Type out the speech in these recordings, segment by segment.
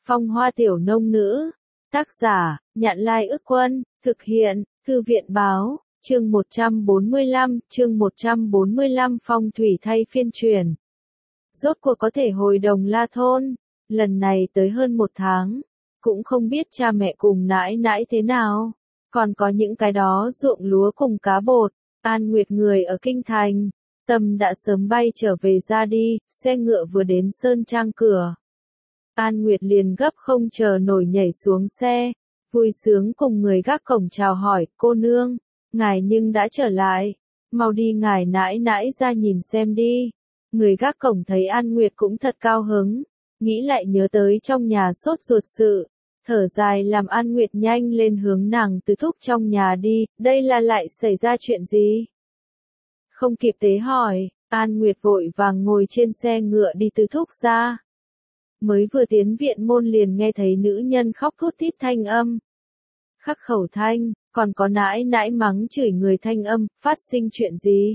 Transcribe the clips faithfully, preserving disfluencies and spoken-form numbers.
Phong Hoa Tiểu Nông Nữ. Tác giả, Nhạn Lai Ức Quân, thực hiện, Thư viện Báo, chương một trăm bốn mươi lăm, chương một trăm bốn mươi lăm Phong thủy thay phiên truyền. Rốt cuộc có thể hồi Đồng La thôn, lần này tới hơn một tháng, cũng không biết cha mẹ cùng nãi nãi thế nào, còn có những cái đó ruộng lúa cùng cá bột. An Nguyệt người ở Kinh Thành, Tâm đã sớm bay trở về ra đi, xe ngựa vừa đến Sơn Trang cửa. An Nguyệt liền gấp không chờ nổi nhảy xuống xe, vui sướng cùng người gác cổng chào hỏi, cô nương, ngài nhưng đã trở lại, mau đi ngài nãi nãi ra nhìn xem đi. Người gác cổng thấy An Nguyệt cũng thật cao hứng, nghĩ lại nhớ tới trong nhà sốt ruột sự, thở dài làm An Nguyệt nhanh lên hướng nàng Tứ Thúc trong nhà đi, đây là lại xảy ra chuyện gì? Không kịp tế hỏi, An Nguyệt vội vàng ngồi trên xe ngựa đi Tứ Thúc ra. Mới vừa tiến viện môn liền nghe thấy nữ nhân khóc thút thít thanh âm. Khắc khẩu thanh, còn có nãi nãi mắng chửi người thanh âm, phát sinh chuyện gì?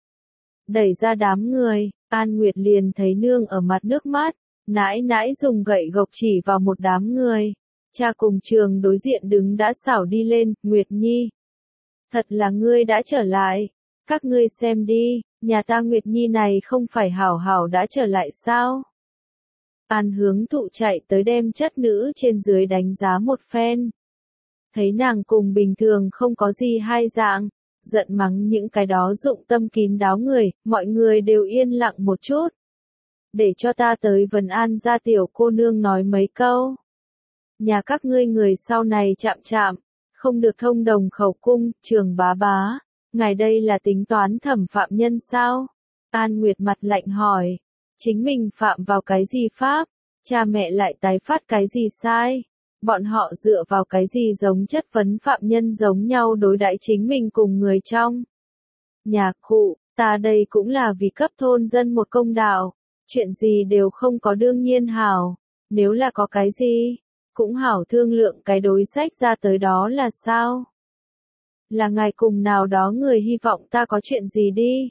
Đẩy ra đám người, An Nguyệt liền thấy nương ở mặt nước mắt, nãi nãi dùng gậy gộc chỉ vào một đám người. Cha cùng Trường đối diện đứng đã xảo đi lên, Nguyệt Nhi. Thật là ngươi đã trở lại, các ngươi xem đi, nhà ta Nguyệt Nhi này không phải hảo hảo đã trở lại sao? An Hướng Thụ chạy tới đem chất nữ trên dưới đánh giá một phen. Thấy nàng cùng bình thường không có gì hai dạng, giận mắng những cái đó dụng tâm kín đáo người, mọi người đều yên lặng một chút. Để cho ta tới vấn an gia tiểu cô nương nói mấy câu. Nhà các ngươi người sau này chạm chạm, không được thông đồng khẩu cung, Trường bá bá, ngài đây là tính toán thẩm phạm nhân sao? An Nguyệt mặt lạnh hỏi, chính mình phạm vào cái gì pháp, cha mẹ lại tái phát cái gì sai, bọn họ dựa vào cái gì giống chất vấn phạm nhân giống nhau đối đãi chính mình cùng người trong nhà cụ, ta đây cũng là vì cấp thôn dân một công đạo, chuyện gì đều không có đương nhiên hảo, nếu là có cái gì, cũng hảo thương lượng cái đối sách ra tới đó là sao? Là ngài cùng nào đó người hy vọng ta có chuyện gì đi?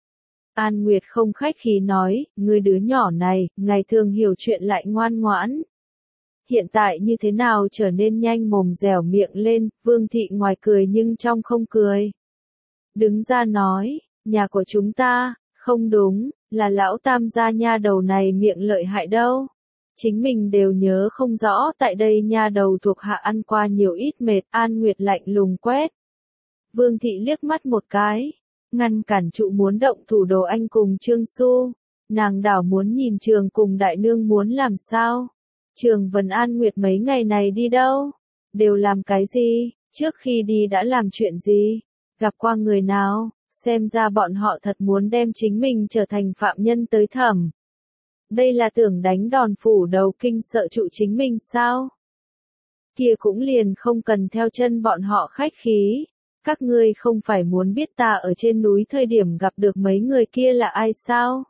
An Nguyệt không khách khí nói, người đứa nhỏ này, ngày thường hiểu chuyện lại ngoan ngoãn. Hiện tại như thế nào trở nên nhanh mồm dẻo miệng lên, Vương Thị ngoài cười nhưng trong không cười. Đứng ra nói, nhà của chúng ta, không đúng, là lão tam gia nha đầu này miệng lợi hại đâu. Chính mình đều nhớ không rõ tại đây nha đầu thuộc hạ ăn qua nhiều ít mệt, An Nguyệt lạnh lùng quét. Vương Thị liếc mắt một cái, ngăn cản trụ muốn động thủ Đồ Anh cùng Trương Xu, nàng đảo muốn nhìn Trường cùng đại nương muốn làm sao. Trường vấn An Nguyệt mấy ngày này đi đâu, đều làm cái gì, trước khi đi đã làm chuyện gì, gặp qua người nào, xem ra bọn họ thật muốn đem chính mình trở thành phạm nhân tới thẩm. Đây là tưởng đánh đòn phủ đầu kinh sợ trụ chính mình sao? Kia cũng liền không cần theo chân bọn họ khách khí. Các ngươi không phải muốn biết ta ở trên núi thời điểm gặp được mấy người kia là ai sao?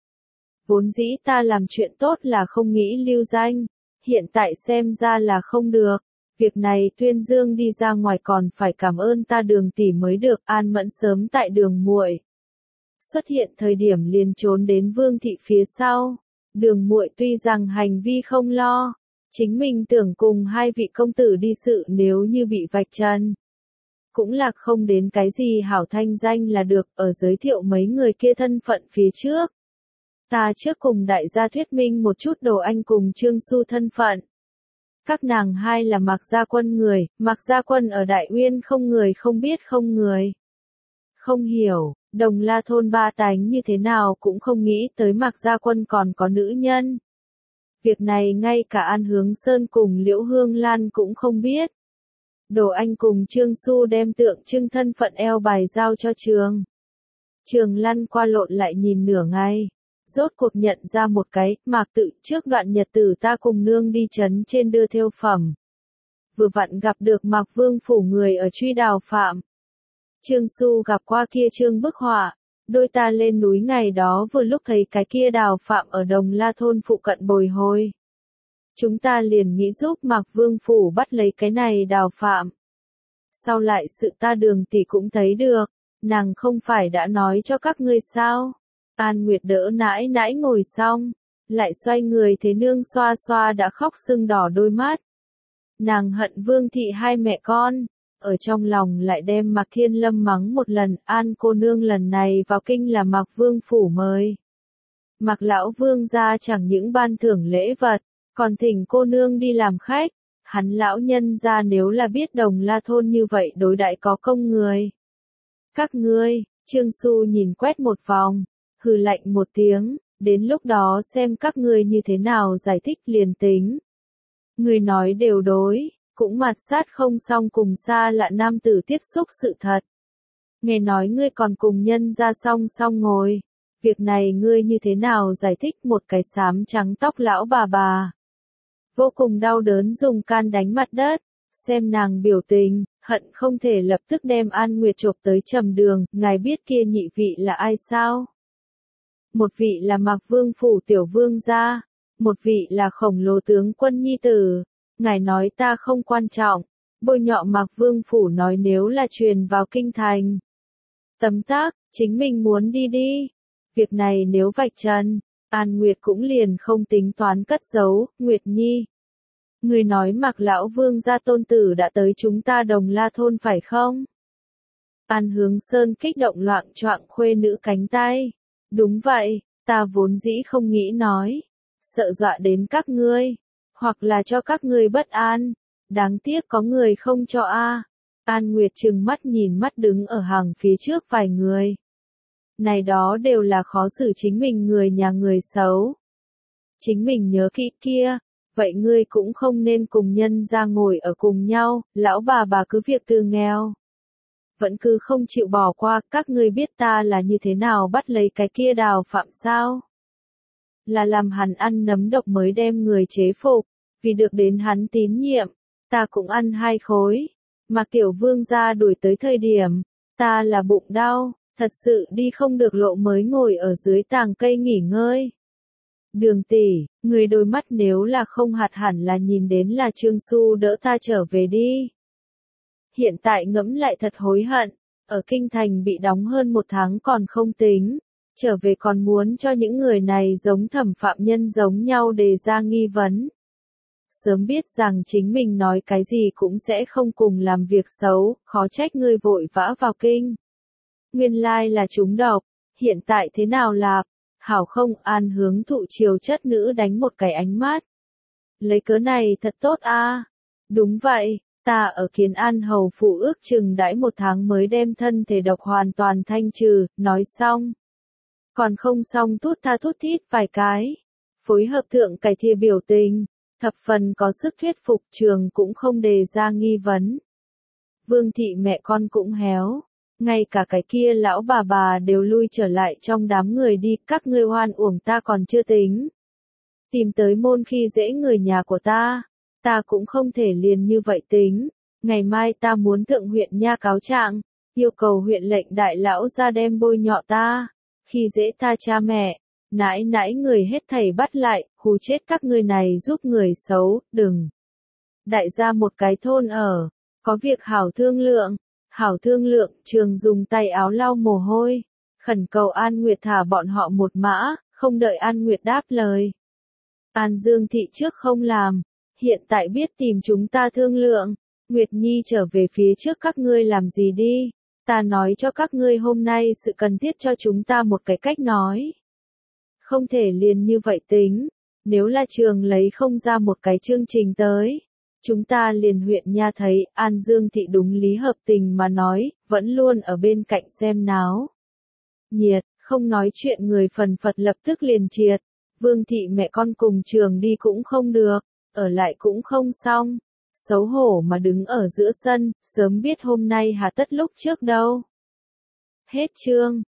Vốn dĩ ta làm chuyện tốt là không nghĩ lưu danh, hiện tại xem ra là không được. Việc này Tuyên Dương đi ra ngoài còn phải cảm ơn ta Đường tỷ mới được. An Mẫn sớm tại Đường muội xuất hiện thời điểm liền trốn đến Vương Thị phía sau. Đường muội tuy rằng hành vi không lo, chính mình tưởng cùng hai vị công tử đi sự nếu như bị vạch trần. Cũng là không đến cái gì hảo thanh danh là được, ở giới thiệu mấy người kia thân phận phía trước. Ta trước cùng đại gia thuyết minh một chút Đồ Anh cùng Trương Xu thân phận. Các nàng hai là Mạc Gia Quân người, Mạc Gia Quân ở Đại Uyên không người không biết không người. Không hiểu, Đồng La thôn ba tánh như thế nào cũng không nghĩ tới Mạc Gia Quân còn có nữ nhân. Việc này ngay cả An Hướng Sơn cùng Liễu Hương Lan cũng không biết. Đồ Anh cùng Trương Xu đem tượng trưng thân phận eo bài giao cho Trường. Trường lăn qua lộn lại nhìn nửa ngày. Rốt cuộc nhận ra một cái, Mạc tự trước đoạn nhật tử ta cùng nương đi chấn trên đưa thêu phẩm. Vừa vặn gặp được Mạc Vương phủ người ở truy đào phạm. Trương Xu gặp qua kia Trương bức họa, đôi ta lên núi ngày đó vừa lúc thấy cái kia đào phạm ở Đồng La thôn phụ cận bồi hồi. Chúng ta liền nghĩ giúp Mạc Vương phủ bắt lấy cái này đào phạm. Sau lại sự ta Đường tỷ cũng thấy được, nàng không phải đã nói cho các ngươi sao? An Nguyệt đỡ nãi nãi ngồi xong, lại xoay người thế nương xoa xoa đã khóc sưng đỏ đôi mắt. Nàng hận Vương thị hai mẹ con, ở trong lòng lại đem Mạc Thiên Lâm mắng một lần, An cô nương lần này vào kinh là Mạc Vương phủ mời. Mạc lão vương gia chẳng những ban thưởng lễ vật, còn thỉnh cô nương đi làm khách, hắn lão nhân gia nếu là biết Đồng La thôn như vậy đối đãi có công người. Các ngươi, Trương Xu nhìn quét một vòng, hừ lạnh một tiếng, đến lúc đó xem các ngươi như thế nào giải thích liền tính. Người nói đều đối, cũng mặt sát không xong cùng xa lạ nam tử tiếp xúc sự thật. Nghe nói ngươi còn cùng nhân ra song song ngồi, việc này ngươi như thế nào giải thích một cái xám trắng tóc lão bà bà. Vô cùng đau đớn dùng can đánh mặt đất, xem nàng biểu tình, hận không thể lập tức đem An Nguyệt chộp tới trầm đường, ngài biết kia nhị vị là ai sao? Một vị là Mạc Vương phủ tiểu vương gia, một vị là khổng lồ tướng quân nhi tử, ngài nói ta không quan trọng, bôi nhọ Mạc Vương phủ nói nếu là truyền vào kinh thành. Tấm tắc, chính mình muốn đi đi. Việc này nếu vạch trần, An Nguyệt cũng liền không tính toán cất giấu, Nguyệt Nhi. Người nói Mạc lão vương gia tôn tử đã tới chúng ta Đồng La thôn phải không? An Hướng Sơn kích động loạng choạng khuê nữ cánh tay. Đúng vậy, ta vốn dĩ không nghĩ nói, sợ dọa đến các ngươi, hoặc là cho các ngươi bất an, đáng tiếc có người không cho a. An Nguyệt trừng mắt nhìn mắt đứng ở hàng phía trước vài người. Này đó đều là khó xử chính mình người nhà người xấu. Chính mình nhớ kỹ kia, vậy ngươi cũng không nên cùng nhân ra ngồi ở cùng nhau, lão bà bà cứ việc từ nghèo. Vẫn cứ không chịu bỏ qua, các ngươi biết ta là như thế nào bắt lấy cái kia Đào Phạm sao? Là làm hắn ăn nấm độc mới đem người chế phục, vì được đến hắn tín nhiệm, ta cũng ăn hai khối, mà tiểu vương gia đuổi tới thời điểm, ta là bụng đau, thật sự đi không được lộ mới ngồi ở dưới tàng cây nghỉ ngơi. Đường tỷ, người đôi mắt nếu là không hạt hẳn là nhìn đến là Trương Xu đỡ ta trở về đi. Hiện tại ngẫm lại thật hối hận, ở kinh thành bị đóng hơn một tháng còn không tính, trở về còn muốn cho những người này giống thẩm phạm nhân giống nhau đề ra nghi vấn. Sớm biết rằng chính mình nói cái gì cũng sẽ không cùng làm việc xấu, khó trách ngươi vội vã vào kinh. Nguyên lai là trúng độc, hiện tại thế nào lạp, hảo không? An Hướng thụ chiều chất nữ đánh một cái ánh mắt. Lấy cớ này thật tốt a. Đúng vậy. Ta ở Kiến An hầu phủ ước chừng đãi một tháng mới đem thân thể độc hoàn toàn thanh trừ, nói xong. Còn không xong tút tha tút thít vài cái. Phối hợp thượng cải thìa biểu tình, thập phần có sức thuyết phục, trường cũng không đề ra nghi vấn. Vương thị mẹ con cũng héo. Ngay cả cái kia lão bà bà đều lui trở lại trong đám người đi, các ngươi hoan uổng ta còn chưa tính. Tìm tới môn khi dễ người nhà của ta. Ta cũng không thể liền như vậy tính, ngày mai ta muốn thượng huyện nha cáo trạng, yêu cầu huyện lệnh đại lão ra đem bôi nhọ ta, khi dễ ta cha mẹ, nãi nãi người hết thảy bắt lại, hù chết các ngươi này giúp người xấu, đừng. Đại gia một cái thôn ở, có việc hảo thương lượng, hảo thương lượng, Trường dùng tay áo lau mồ hôi, khẩn cầu An Nguyệt thả bọn họ một mã, không đợi An Nguyệt đáp lời. An Dương thị trước không làm. Hiện tại biết tìm chúng ta thương lượng, Nguyệt Nhi trở về phía trước các ngươi làm gì đi, ta nói cho các ngươi hôm nay sự cần thiết cho chúng ta một cái cách nói. Không thể liền như vậy tính, nếu là trường lấy không ra một cái chương trình tới, chúng ta liền huyện nha thấy, An Dương thị đúng lý hợp tình mà nói, vẫn luôn ở bên cạnh xem náo. Nhiệt, không nói chuyện người phần phật lập tức liền triệt, Vương thị mẹ con cùng trường đi cũng không được. Ở lại cũng không xong, xấu hổ mà đứng ở giữa sân, sớm biết hôm nay hà tất lúc trước đâu. Hết chương.